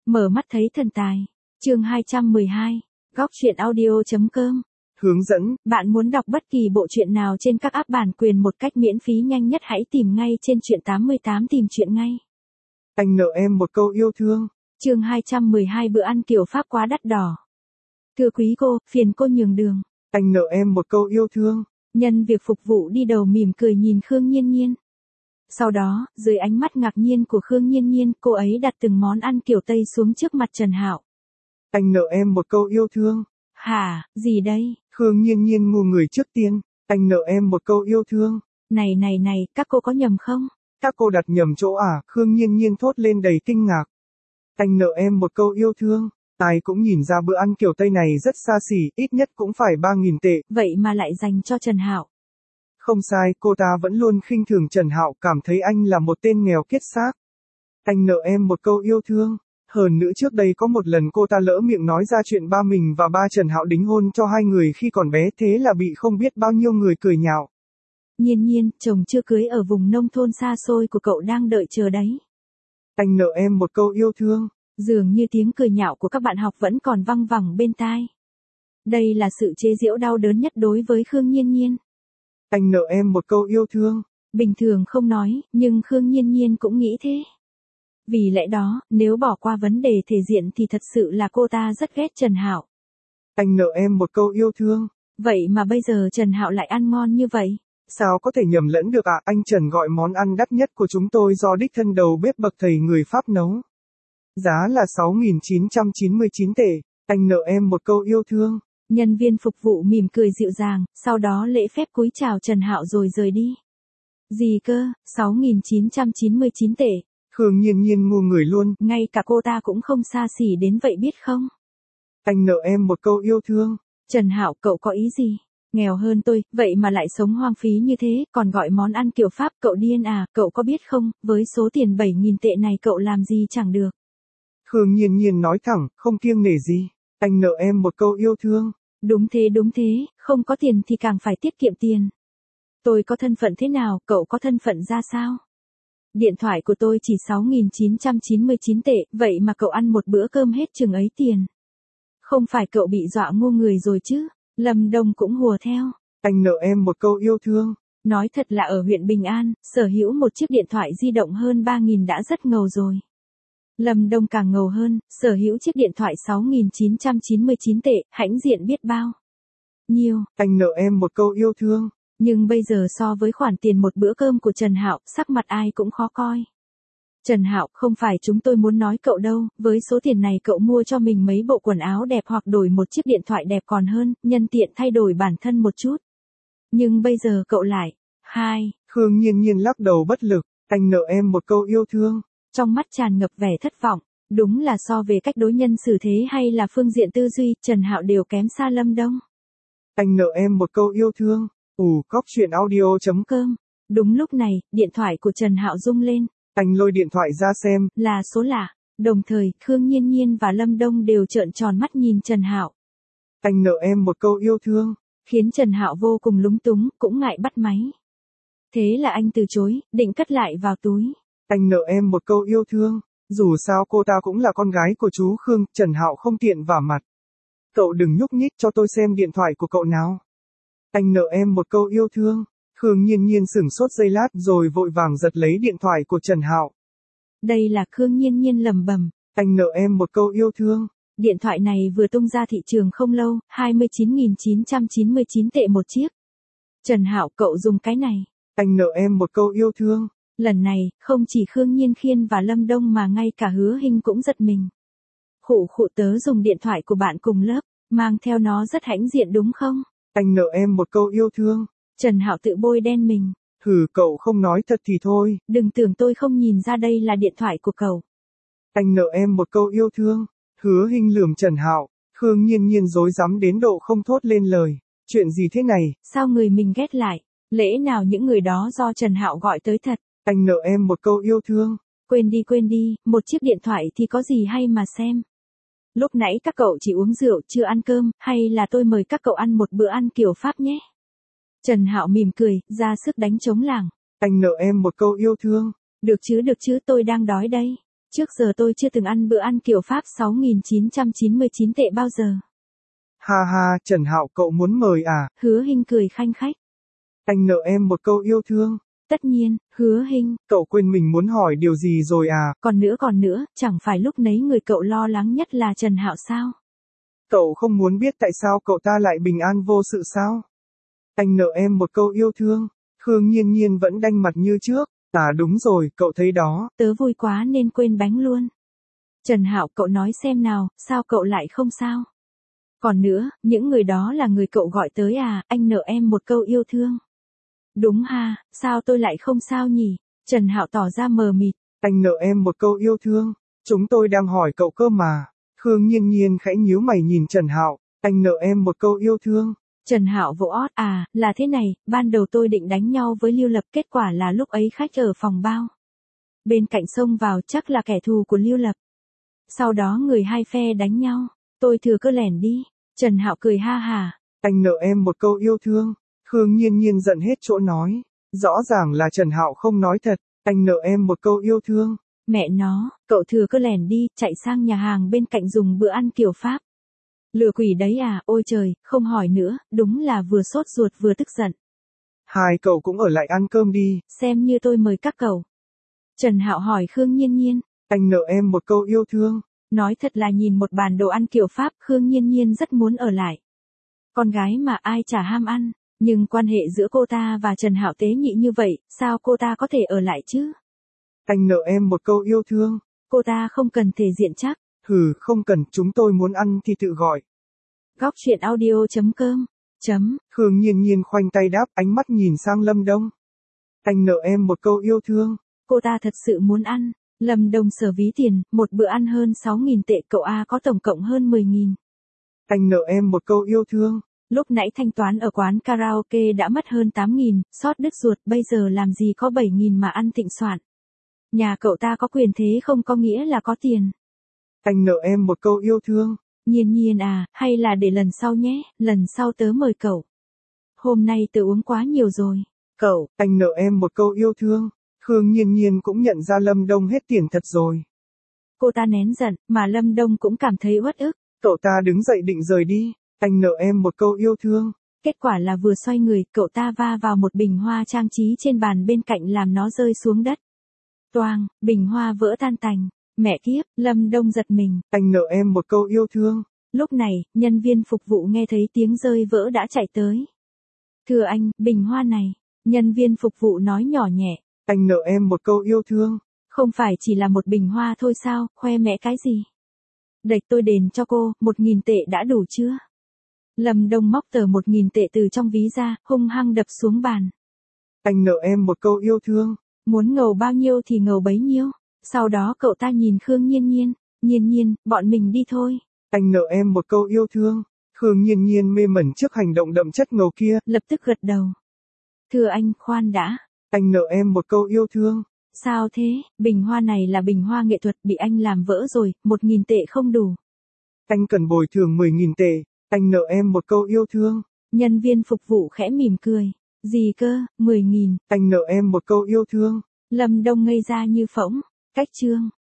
Mở mắt thấy thần tài. Chương 212. Góc truyện audio.com. Hướng dẫn. Bạn muốn đọc bất kỳ bộ truyện nào trên các app bản quyền một cách miễn phí nhanh nhất hãy tìm ngay trên truyện 88 tìm truyện ngay. Anh nợ em một câu yêu thương. Chương 212 bữa ăn kiểu Pháp quá đắt đỏ. Thưa quý cô, phiền cô nhường đường. Anh nợ em một câu yêu thương. Nhân việc phục vụ đi đầu mỉm cười nhìn Khương Nhiên Nhiên. Sau đó, dưới ánh mắt ngạc nhiên của Khương Nhiên Nhiên, cô ấy đặt từng món ăn kiểu Tây xuống trước mặt Trần Hạo. Anh nợ em một câu yêu thương. Hả, gì đây? Khương Nhiên Nhiên ngu người trước tiên. Anh nợ em một câu yêu thương. Này, các cô có nhầm không? Các cô đặt nhầm chỗ à? Khương Nhiên Nhiên thốt lên đầy kinh ngạc. Anh nợ em một câu yêu thương. Ai cũng nhìn ra bữa ăn kiểu Tây này rất xa xỉ, ít nhất cũng phải 3.000 tệ. Vậy mà lại dành cho Trần Hạo. Không sai, cô ta vẫn luôn khinh thường Trần Hạo, cảm thấy anh là một tên nghèo kiết xác. Anh nợ em một câu yêu thương. Hơn nữa trước đây có một lần cô ta lỡ miệng nói ra chuyện ba mình và ba Trần Hạo đính hôn cho hai người khi còn bé, thế là bị không biết bao nhiêu người cười nhạo. Nhiên, chồng chưa cưới ở vùng nông thôn xa xôi của cậu đang đợi chờ đấy. Anh nợ em một câu yêu thương. Dường như tiếng cười nhạo của các bạn học vẫn còn văng vẳng bên tai. Đây là sự chế giễu đau đớn nhất đối với Khương Nhiên. Anh nợ em một câu yêu thương. Bình thường không nói, nhưng Khương Nhiên cũng nghĩ thế. Vì lẽ đó, nếu bỏ qua vấn đề thể diện thì thật sự là cô ta rất ghét Trần Hạo. Anh nợ em một câu yêu thương. Vậy mà bây giờ Trần Hạo lại ăn ngon như vậy. Sao có thể nhầm lẫn được ạ? Anh Trần gọi món ăn đắt nhất của chúng tôi do đích thân đầu bếp bậc thầy người Pháp nấu. Giá là 6.999 tệ. Anh nợ em một câu yêu thương. Nhân viên phục vụ mỉm cười dịu dàng, sau đó lễ phép cúi chào Trần Hạo rồi rời đi. Gì cơ, 6.999 tệ. Khương Nhiên ngu người luôn. Ngay cả cô ta cũng không xa xỉ đến vậy biết không? Anh nợ em một câu yêu thương. Trần Hạo, cậu có ý gì? Nghèo hơn tôi, vậy mà lại sống hoang phí như thế, còn gọi món ăn kiểu Pháp, cậu điên à? Cậu có biết không, với số tiền 7.000 tệ này cậu làm gì chẳng được. Khương Nhiên nói thẳng, không kiêng nể gì. Anh nợ em một câu yêu thương. Đúng thế, không có tiền thì càng phải tiết kiệm tiền. Tôi có thân phận thế nào, cậu có thân phận ra sao? Điện thoại của tôi chỉ 6.999 tệ, vậy mà cậu ăn một bữa cơm hết chừng ấy tiền. Không phải cậu bị dọa ngu người rồi chứ? Lâm Đông cũng hùa theo. Anh nợ em một câu yêu thương. Nói thật là ở huyện Bình An, sở hữu một chiếc điện thoại di động hơn 3.000 đã rất ngầu rồi. Lâm Đông càng ngầu hơn, sở hữu chiếc điện thoại 6.999 tệ, hãnh diện biết bao nhiêu. Anh nợ em một câu yêu thương. Nhưng bây giờ so với khoản tiền một bữa cơm của Trần Hạo, sắc mặt ai cũng khó coi. Trần Hạo, không phải chúng tôi muốn nói cậu đâu, với số tiền này cậu mua cho mình mấy bộ quần áo đẹp hoặc đổi một chiếc điện thoại đẹp còn hơn, nhân tiện thay đổi bản thân một chút. Nhưng bây giờ cậu lại. Khương Nhiên lắc đầu bất lực. Anh nợ em một câu yêu thương. Trong mắt tràn ngập vẻ thất vọng. Đúng là so về cách đối nhân xử thế hay là phương diện tư duy, Trần Hạo đều kém xa Lâm Đông. Anh nợ em một câu yêu thương. Góc truyện audio.com. Đúng lúc này, điện thoại của Trần Hạo rung lên. Anh lôi điện thoại ra xem. Là số lạ. Đồng thời, Khương Nhiên và Lâm Đông đều trợn tròn mắt nhìn Trần Hạo. Anh nợ em một câu yêu thương. Khiến Trần Hạo vô cùng lúng túng, cũng ngại bắt máy. Thế là anh từ chối, định cất lại vào túi. Anh nợ em một câu yêu thương. Dù sao cô ta cũng là con gái của chú Khương, Trần Hạo không tiện vả mặt. Cậu đừng nhúc nhích, cho tôi xem điện thoại của cậu nào. Anh nợ em một câu yêu thương. Khương Nhiên sửng sốt giây lát rồi vội vàng giật lấy điện thoại của Trần Hạo. Đây là Khương Nhiên lẩm bẩm. Anh nợ em một câu yêu thương. Điện thoại này vừa tung ra thị trường không lâu, 29.999 tệ một chiếc. Trần Hạo, cậu dùng cái này. Anh nợ em một câu yêu thương. Lần này, không chỉ Khương Nhiên Khiên và Lâm Đông mà ngay cả Hứa Hinh cũng giật mình. Khụ tớ dùng điện thoại của bạn cùng lớp, mang theo nó rất hãnh diện đúng không? Anh nợ em một câu yêu thương. Trần Hạo tự bôi đen mình. Cậu không nói thật thì thôi. Đừng tưởng tôi không nhìn ra đây là điện thoại của cậu. Anh nợ em một câu yêu thương. Hứa Hinh lườm Trần Hạo. Khương Nhiên rối rắm đến độ không thốt lên lời. Chuyện gì thế này? Sao người mình ghét lại? Lẽ nào những người đó do Trần Hạo gọi tới thật? Anh nợ em một câu yêu thương. Quên đi, một chiếc điện thoại thì có gì hay mà xem. Lúc nãy các cậu chỉ uống rượu chưa ăn cơm, hay là tôi mời các cậu ăn một bữa ăn kiểu Pháp nhé. Trần Hạo mỉm cười, ra sức đánh trống lảng. Anh nợ em một câu yêu thương. Được chứ, tôi đang đói đây. Trước giờ tôi chưa từng ăn bữa ăn kiểu Pháp 6.999 tệ bao giờ. Ha ha, Trần Hạo cậu muốn mời à? Hứa Hinh cười khanh khách. Anh nợ em một câu yêu thương. Tất nhiên, Hứa Hinh. Cậu quên mình muốn hỏi điều gì rồi à? Còn nữa, chẳng phải lúc nấy người cậu lo lắng nhất là Trần Hạo sao? Cậu không muốn biết tại sao cậu ta lại bình an vô sự sao? Anh nợ em một câu yêu thương. Khương Nhiên Nhiên vẫn đanh mặt như trước. À đúng rồi, cậu thấy đó. Tớ vui quá nên quên bánh luôn. Trần Hạo, cậu nói xem nào, sao cậu lại không sao? Còn nữa, những người đó là người cậu gọi tới à, anh nợ em một câu yêu thương. Đúng ha, sao tôi lại không sao nhỉ? Trần Hạo tỏ ra mờ mịt. Anh nợ em một câu yêu thương. Chúng tôi đang hỏi cậu cơ mà. Khương Nhiên Nhiên khẽ nhíu mày nhìn Trần Hạo. Anh nợ em một câu yêu thương. Trần Hạo vỗ ót, à, là thế này, ban đầu tôi định đánh nhau với Lưu Lập, kết quả là lúc ấy khách ở phòng bao bên cạnh xông vào, chắc là kẻ thù của Lưu Lập. Sau đó người hai phe đánh nhau, tôi thừa cơ lẻn đi. Trần Hạo cười ha hả. Anh nợ em một câu yêu thương. Khương Nhiên Nhiên giận hết chỗ nói. Rõ ràng là Trần Hạo không nói thật. Anh nợ em một câu yêu thương. Mẹ nó, cậu thừa cơ lẻn đi, chạy sang nhà hàng bên cạnh dùng bữa ăn kiểu Pháp. Lừa quỷ đấy à, ôi trời, không hỏi nữa, đúng là vừa sốt ruột vừa tức giận. Hai cậu cũng ở lại ăn cơm đi. Xem như tôi mời các cậu. Trần Hạo hỏi Khương Nhiên Nhiên. Anh nợ em một câu yêu thương. Nói thật là nhìn một bàn đồ ăn kiểu Pháp, Khương Nhiên Nhiên rất muốn ở lại. Con gái mà ai chả ham ăn, nhưng quan hệ giữa cô ta và Trần Hạo tế nhị như vậy, sao cô ta có thể ở lại chứ? Anh nợ em một câu yêu thương. Cô ta không cần thể diện chắc. Hừ, không cần, chúng tôi muốn ăn thì tự gọi. Góc truyện audio.com. Khương Nhiên Nhiên khoanh tay đáp, ánh mắt nhìn sang Lâm Đông. Anh nợ em một câu yêu thương. Cô ta thật sự muốn ăn. Lâm Đông sờ ví tiền, một bữa ăn hơn 6.000 tệ, cậu A có tổng cộng hơn 10.000. Anh nợ em một câu yêu thương. Lúc nãy thanh toán ở quán karaoke đã mất hơn 8.000, xót đứt ruột, bây giờ làm gì có 7.000 mà ăn thịnh soạn. Nhà cậu ta có quyền thế không có nghĩa là có tiền. Anh nợ em một câu yêu thương. Nhiên Nhiên à, hay là để lần sau nhé, lần sau tớ mời cậu. Hôm nay tớ uống quá nhiều rồi. Cậu, anh nợ em một câu yêu thương. Khương Nhiên Nhiên cũng nhận ra Lâm Đông hết tiền thật rồi. Cô ta nén giận, mà Lâm Đông cũng cảm thấy uất ức. Cậu ta đứng dậy định rời đi. Anh nợ em một câu yêu thương. Kết quả là vừa xoay người, cậu ta va vào một bình hoa trang trí trên bàn bên cạnh làm nó rơi xuống đất. Toang, bình hoa vỡ tan tành. Mẹ kiếp, Lâm Đông giật mình. Anh nợ em một câu yêu thương. Lúc này, nhân viên phục vụ nghe thấy tiếng rơi vỡ đã chạy tới. Thưa anh, bình hoa này. Nhân viên phục vụ nói nhỏ nhẹ. Anh nợ em một câu yêu thương. Không phải chỉ là một bình hoa thôi sao, khoe mẽ cái gì? Địch tôi đền cho cô, 1.000 tệ đã đủ chưa? Lâm Đông móc tờ 1.000 tệ từ trong ví ra, hung hăng đập xuống bàn. Anh nợ em một câu yêu thương. Muốn ngầu bao nhiêu thì ngầu bấy nhiêu. Sau đó cậu ta nhìn Khương Nhiên Nhiên. Nhiên Nhiên, bọn mình đi thôi. Anh nợ em một câu yêu thương. Khương Nhiên Nhiên mê mẩn trước hành động đậm chất ngầu kia. Lập tức gật đầu. Thưa anh, khoan đã. Anh nợ em một câu yêu thương. Sao thế, bình hoa này là bình hoa nghệ thuật bị anh làm vỡ rồi, 1.000 tệ không đủ. Anh cần bồi thường 10.000 tệ. Anh nợ em một câu yêu thương. Nhân viên phục vụ khẽ mỉm cười. Gì cơ, 10.000. Anh nợ em một câu yêu thương. Lâm Đông ngây ra như phỗng. Cách chương.